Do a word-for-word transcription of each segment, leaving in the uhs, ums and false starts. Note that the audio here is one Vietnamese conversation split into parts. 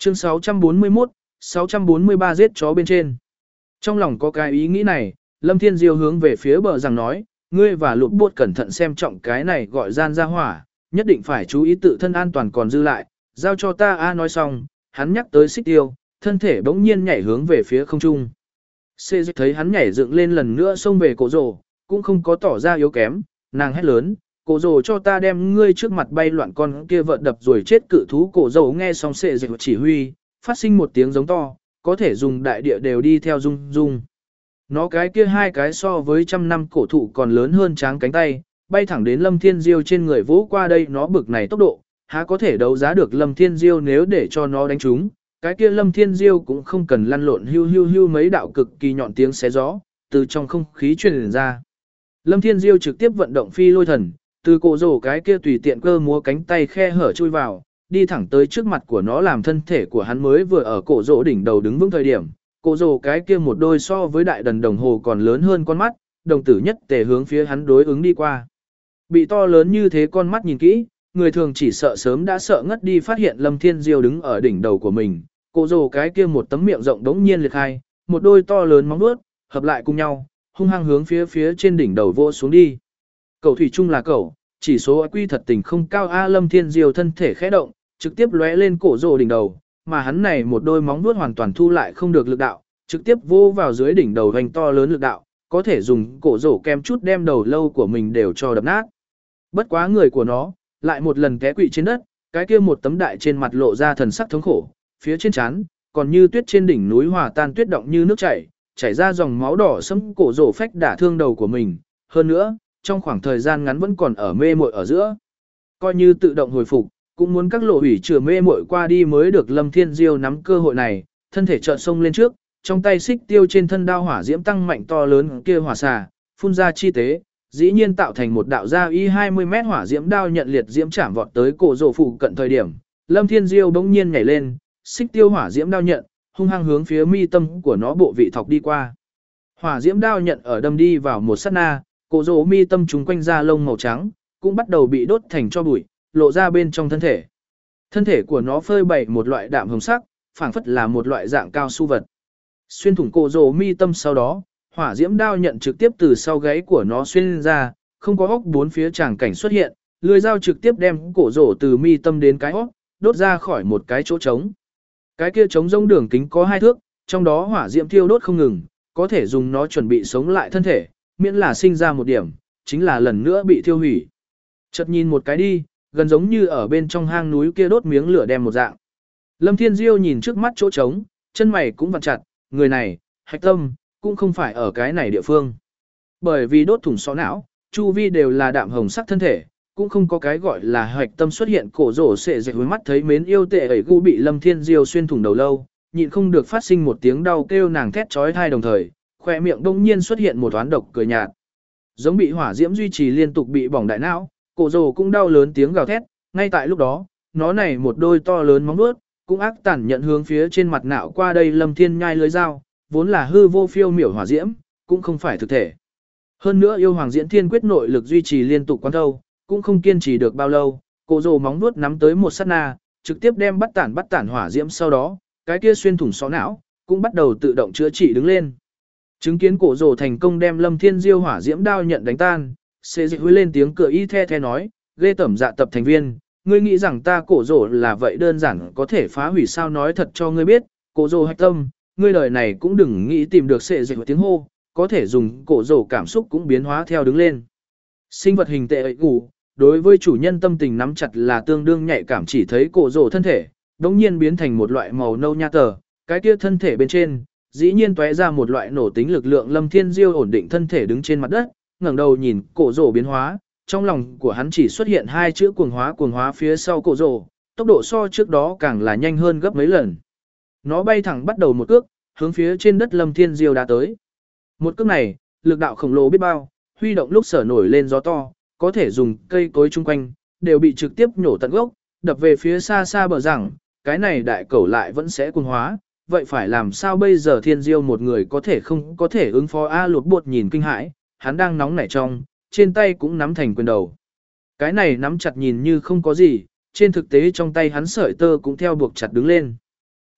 Chương sáu trăm bốn mươi mốt, sáu trăm bốn mươi ba giết chó bên trên. Trong lòng có cái ý nghĩ này, Lâm Thiên Diêu hướng về phía bờ rằng nói, ngươi và lục bột cẩn thận xem trọng cái này gọi gian ra hỏa, nhất định phải chú ý tự thân an toàn còn dư lại, giao cho ta a nói xong, hắn nhắc tới xích tiêu, thân thể bỗng nhiên nhảy hướng về phía không trung. Xê dịch thấy hắn nhảy dựng lên lần nữa xông về cổ rồ, cũng không có tỏ ra yếu kém, nàng hét lớn, cổ rồ cho ta đem ngươi trước mặt bay loạn con kia vợt đập rồi chết cự thú. Cổ rồ nghe xong xê dịch chỉ huy, phát sinh một tiếng giống to, có thể dùng đại địa đều đi theo rung rung. Nó cái kia hai cái so với trăm năm cổ thụ còn lớn hơn tráng cánh tay, bay thẳng đến Lâm Thiên Diêu trên người vỗ qua đây. Nó bực này tốc độ, há có thể đấu giá được Lâm Thiên Diêu nếu để cho nó đánh trúng. Cái kia Lâm Thiên Diêu cũng không cần lăn lộn, hưu hưu hưu mấy đạo cực kỳ nhọn tiếng xé gió, từ trong không khí truyền ra. Lâm Thiên Diêu trực tiếp vận động phi lôi thần, từ cổ rổ cái kia tùy tiện cơ múa cánh tay khe hở chui vào, đi thẳng tới trước mặt của nó, làm thân thể của hắn mới vừa ở cổ rổ đỉnh đầu đứng vững thời điểm. Cổ rổ cái kia một đôi so với đại đần đồng hồ còn lớn hơn con mắt, đồng tử nhất tề hướng phía hắn đối ứng đi qua. Bị to lớn như thế con mắt nhìn kỹ, người thường chỉ sợ sớm đã sợ ngất đi, phát hiện Lâm Thiên Diêu đứng ở đỉnh đầu của mình. Cổ rồ cái kia một tấm miệng rộng đống nhiên liệt khai, một đôi to lớn móng vuốt hợp lại cùng nhau, hung hăng hướng phía phía trên đỉnh đầu vô xuống đi. Cậu thủy chung là cậu, chỉ số i kiu thật tình không cao a. Lâm Thiên Diêu thân thể khẽ động, trực tiếp lóe lên cổ rồ đỉnh đầu, mà hắn này một đôi móng vuốt hoàn toàn thu lại không được lực đạo, trực tiếp vô vào dưới đỉnh đầu hoành to lớn lực đạo, có thể dùng cổ rổ kem chút đem đầu lâu của mình đều cho đập nát. Bất quá người của nó lại một lần té quỵ trên đất, cái kia một tấm đại trên mặt lộ ra thần sắc thống khổ, phía trên trán còn như tuyết trên đỉnh núi hòa tan tuyết động như nước chảy, chảy ra dòng máu đỏ sẫm. Cổ rổ phách đả thương đầu của mình, hơn nữa, trong khoảng thời gian ngắn vẫn còn ở mê muội ở giữa. Coi như tự động hồi phục, cũng muốn các lộ hủy chữa mê muội qua đi mới được. Lâm Thiên Diêu nắm cơ hội này, thân thể chợt xông lên trước, trong tay xích tiêu trên thân đao hỏa diễm tăng mạnh to lớn kia hỏa xà, phun ra chi tế, dĩ nhiên tạo thành một đạo ra y hai mươi mét hỏa diễm đao nhận liệt diễm chạm vọt tới cổ rổ phụ cận thời điểm. Lâm Thiên Diêu bỗng nhiên nhảy lên, xích tiêu hỏa diễm đao nhận, hung hăng hướng phía mi tâm của nó bộ vị thọc đi qua. Hỏa diễm đao nhận ở đâm đi vào một sát na, cổ rổ mi tâm chúng quanh da lông màu trắng, cũng bắt đầu bị đốt thành cho bụi, lộ ra bên trong thân thể. Thân thể của nó phơi bày một loại đạm hồng sắc, phảng phất là một loại dạng cao su vật. Xuyên thủng cổ rổ mi tâm sau đó, hỏa diễm đao nhận trực tiếp từ sau gáy của nó xuyên ra, không có hốc bốn phía tràng cảnh xuất hiện, lưỡi dao trực tiếp đem cổ rổ từ mi tâm đến cái hốc, đốt ra khỏi một cái chỗ trống. Cái kia trống rỗng đường kính có hai thước, trong đó hỏa diễm thiêu đốt không ngừng, có thể dùng nó chuẩn bị sống lại thân thể, miễn là sinh ra một điểm, chính là lần nữa bị thiêu hủy. Chợt nhìn một cái đi, gần giống như ở bên trong hang núi kia đốt miếng lửa đem một dạng. Lâm Thiên Diêu nhìn trước mắt chỗ trống, chân mày cũng vặn chặt, người này, hạch tâm, cũng không phải ở cái này địa phương. Bởi vì đốt thủng sọ não, chu vi đều là đạm hồng sắc thân thể, cũng không có cái gọi là hạch tâm xuất hiện. Cổ rổ sệ dậy với mắt thấy mến yêu tệ ẩy gu bị Lâm Thiên Diêu xuyên thủng đầu lâu, nhịn không được phát sinh một tiếng đau kêu, nàng thét chói tai, đồng thời, khỏe miệng đông nhiên xuất hiện một toán độc cười nhạt. Giống bị hỏa diễm duy trì liên tục bị bỏng đại não, cổ rổ cũng đau lớn tiếng gào thét, ngay tại lúc đó, nó này một đôi to lớn móng vuốt, cũng ác tàn nhận hướng phía trên mặt nạo qua đây. Lâm Thiên nhai lưới dao, vốn là hư vô phiêu miểu hỏa diễm, cũng không phải thực thể. Hơn nữa yêu hoàng diễn thiên quyết nội lực duy trì liên tục quán thâu, cũng không kiên trì được bao lâu. Cổ rồ móng vuốt nắm tới một sát na, trực tiếp đem bắt tản bắt tản hỏa diễm, sau đó, cái kia xuyên thủng sọ não, cũng bắt đầu tự động chữa trị đứng lên. Chứng kiến cổ rồ thành công đem Lâm Thiên Diêu hỏa diễm đao nhận đánh tan, xê dịch hối lên tiếng cười y the the nói, ghê tẩm dạ tập thành viên, ngươi nghĩ rằng ta cổ rồ là vậy đơn giản có thể phá hủy sao? Nói thật cho ngươi biết, cổ rồ hạch tâm, ngươi đời này cũng đừng nghĩ tìm được xệ dịch tiếng hô, có thể dùng cổ rổ cảm xúc cũng biến hóa theo đứng lên. Sinh vật hình tệ ấy ngủ, đối với chủ nhân tâm tình nắm chặt là tương đương nhạy cảm, chỉ thấy cổ rổ thân thể, đống nhiên biến thành một loại màu nâu nha tờ, cái kia thân thể bên trên, dĩ nhiên tóe ra một loại nổ tính lực lượng. Lâm Thiên Diêu ổn định thân thể đứng trên mặt đất, ngẩng đầu nhìn cổ rổ biến hóa, trong lòng của hắn chỉ xuất hiện hai chữ cuồng hóa. Cuồng hóa phía sau cổ rổ, tốc độ so trước đó càng là nhanh hơn gấp mấy lần. Nó bay thẳng bắt đầu một cước, hướng phía trên đất Lâm Thiên Diêu đã tới. Một cước này, lực đạo khổng lồ biết bao, huy động lúc sở nổi lên gió to, có thể dùng cây cối chung quanh, đều bị trực tiếp nhổ tận gốc, đập về phía xa xa bờ rằng, cái này đại cẩu lại vẫn sẽ cuồng hóa, vậy phải làm sao bây giờ? Thiên Diêu một người có thể không có thể ứng phó a? Lột bột nhìn kinh hãi, hắn đang nóng nảy trong, trên tay cũng nắm thành quyền đầu. Cái này nắm chặt nhìn như không có gì, trên thực tế trong tay hắn sợi tơ cũng theo buộc chặt đứng lên.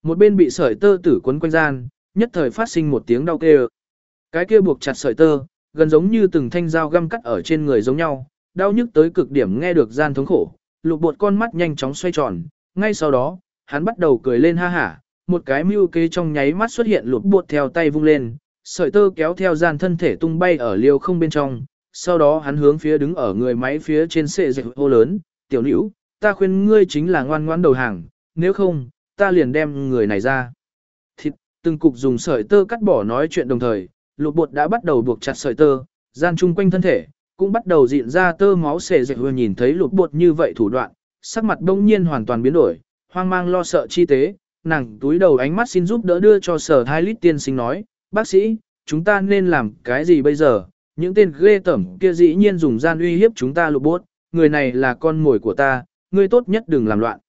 Một bên bị sợi tơ tử quấn quanh gian, nhất thời phát sinh một tiếng đau kêu. Cái kia buộc chặt sợi tơ, gần giống như từng thanh dao găm cắt ở trên người giống nhau, đau nhức tới cực điểm nghe được gian thống khổ, lục bột con mắt nhanh chóng xoay tròn, ngay sau đó, hắn bắt đầu cười lên ha hả, một cái mưu kế trong nháy mắt xuất hiện lục bột theo tay vung lên, sợi tơ kéo theo gian thân thể tung bay ở liêu không bên trong, sau đó hắn hướng phía đứng ở người máy phía trên xệ dịch hô lớn, tiểu nữ, ta khuyên ngươi chính là ngoan ngoãn đầu hàng, nếu không, ta liền đem người này ra. Thịt, từng cục dùng sợi tơ cắt bỏ nói chuyện đồng thời, lục bột đã bắt đầu buộc chặt sợi tơ, gian chung quanh thân thể, cũng bắt đầu dịn ra tơ máu xệ dịch vừa nhìn thấy lục bột như vậy thủ đoạn, sắc mặt đông nhiên hoàn toàn biến đổi, hoang mang lo sợ chi tế, nàng túi đầu ánh mắt xin giúp đỡ đưa cho sở hai lít tiên sinh nói, bác sĩ, chúng ta nên làm cái gì bây giờ, những tên ghê tởm kia dĩ nhiên dùng gian uy hiếp chúng ta lục bột, người này là con mồi của ta, ngươi tốt nhất đừng làm loạn.